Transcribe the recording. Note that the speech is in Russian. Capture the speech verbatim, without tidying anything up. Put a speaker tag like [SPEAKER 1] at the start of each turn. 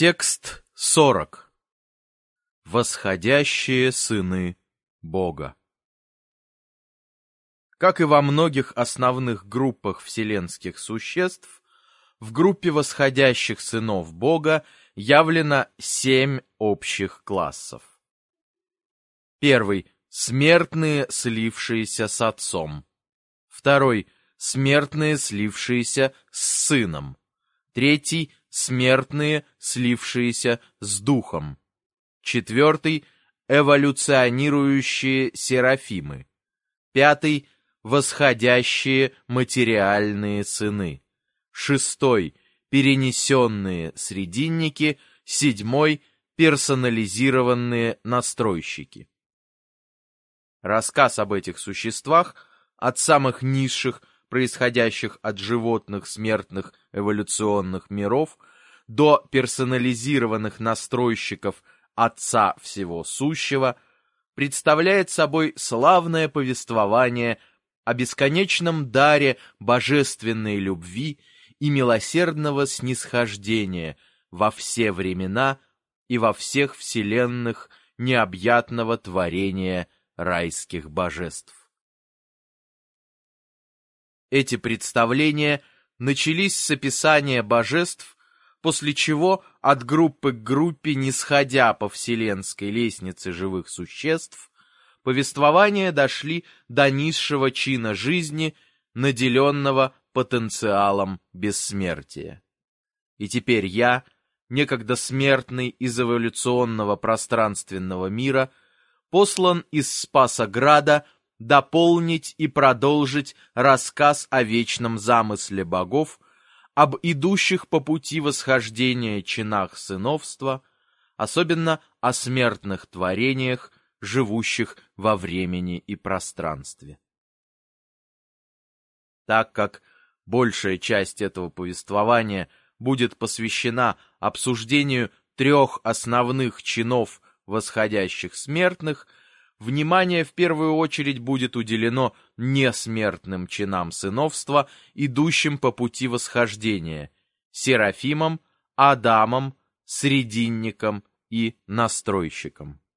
[SPEAKER 1] Текст сорок. Восходящие сыны Бога. Как и во многих основных группах вселенских существ, в группе восходящих сынов Бога явлено семь общих классов. Первый — смертные, слившиеся с Отцом. Второй — смертные, слившиеся с Сыном. Третий — смертные, слившиеся с Духом. Четвертый — эволюционирующие серафимы. Пятый — восходящие материальные сыны. Шестой — перенесенные срединники. Седьмой — персонализированные настройщики. Рассказ об этих существах, от самых низших, происходящих от животных смертных эволюционных миров, до персонализированных настройщиков Отца Всего Сущего, представляет собой славное повествование о бесконечном даре божественной любви и милосердного снисхождения во все времена и во всех вселенных необъятного творения райских божеств. Эти представления начались с описания божеств, после чего от группы к группе, нисходя по вселенской лестнице живых существ, повествования дошли до низшего чина жизни, наделенного потенциалом бессмертия. И теперь я, некогда смертный из эволюционного пространственного мира, послан из Спасограда дополнить и продолжить рассказ о вечном замысле богов, об идущих по пути восхождения чинах сыновства, особенно о смертных творениях, живущих во времени и пространстве. Так как большая часть этого повествования будет посвящена обсуждению трех основных чинов восходящих смертных, внимание в первую очередь будет уделено несмертным чинам сыновства, идущим по пути восхождения, серафимам, адамам, срединникам и настройщикам.